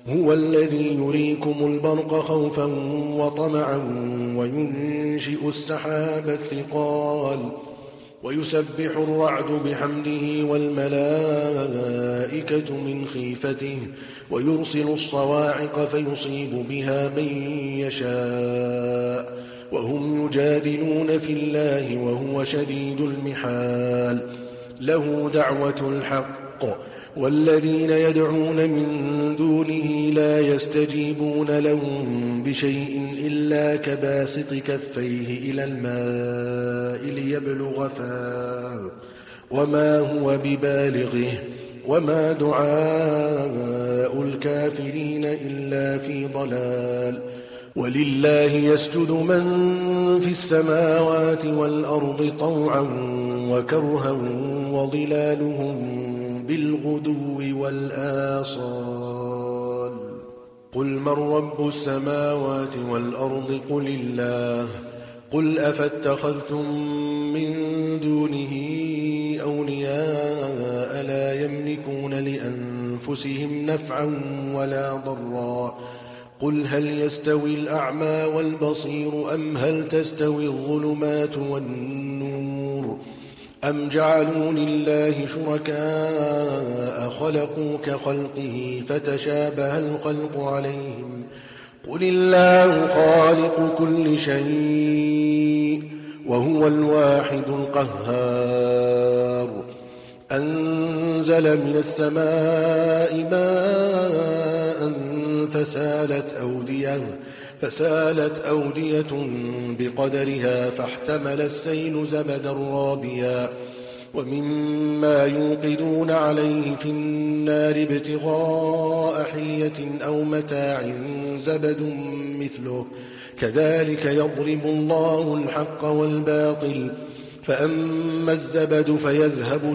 هو الذي يريكم البرق خوفا وطمعا وينشئ السحاب الثقال ويسبح الرعد بحمده والملائكة من خيفته ويرسل الصواعق فيصيب بها من يشاء وهم يجادلون في الله وهو شديد المحال له دعوة الحق والذين يدعون من دونه لا يستجيبون لهم بشيء إلا كباسط كفيه إلى الماء ليبلغ فاه وما هو ببالغه وما دعاء الكافرين إلا في ضلال ولله يسجد من في السماوات والأرض طوعا وكرها وظلالهم بالغدو والآصال قل من رب السماوات والأرض قل الله قل أفاتخذتم من دونه أولياء لا يملكون لأنفسهم نفعا ولا ضرا قل هل يستوي الأعمى والبصير أم هل تستوي الظلمات والنور أم جعلوا لله شركاء خلقوا كخلقه فتشابه الخلق عليهم قل الله خالق كل شيء وهو الواحد القهار أنزل من السماء ماء فسالت أودية بقدرها فاحتمل السيل زبدا رابيا ومما يوقدون عليه في النار ابتغاء حلية أو متاع زبد مثله كذلك يضرب الله الحق والباطل فأما الزبد فيذهب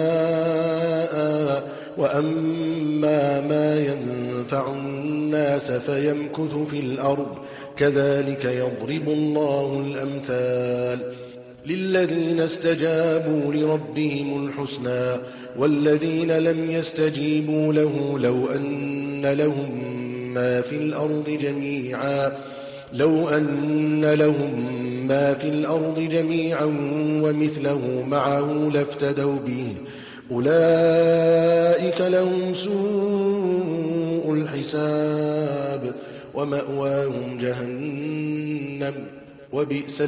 جفاء وأما ما ينفع الناس فيمكث في الأرض كذلك يضرب الله الأمثال للذين استجابوا لربهم الحسنى والذين لم يستجيبوا له لو أن لهم ما في الأرض جميعا ومثله معه لافتدوا به أولئك لهم سوء الحساب ومأواهم جهنم وبئس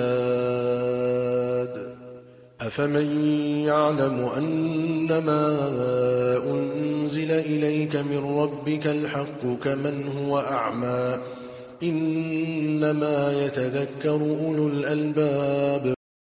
المهاد أفمن يعلم أنما أنزل إليك من ربك الحق كمن هو أعمى إنما يتذكر أولو الألباب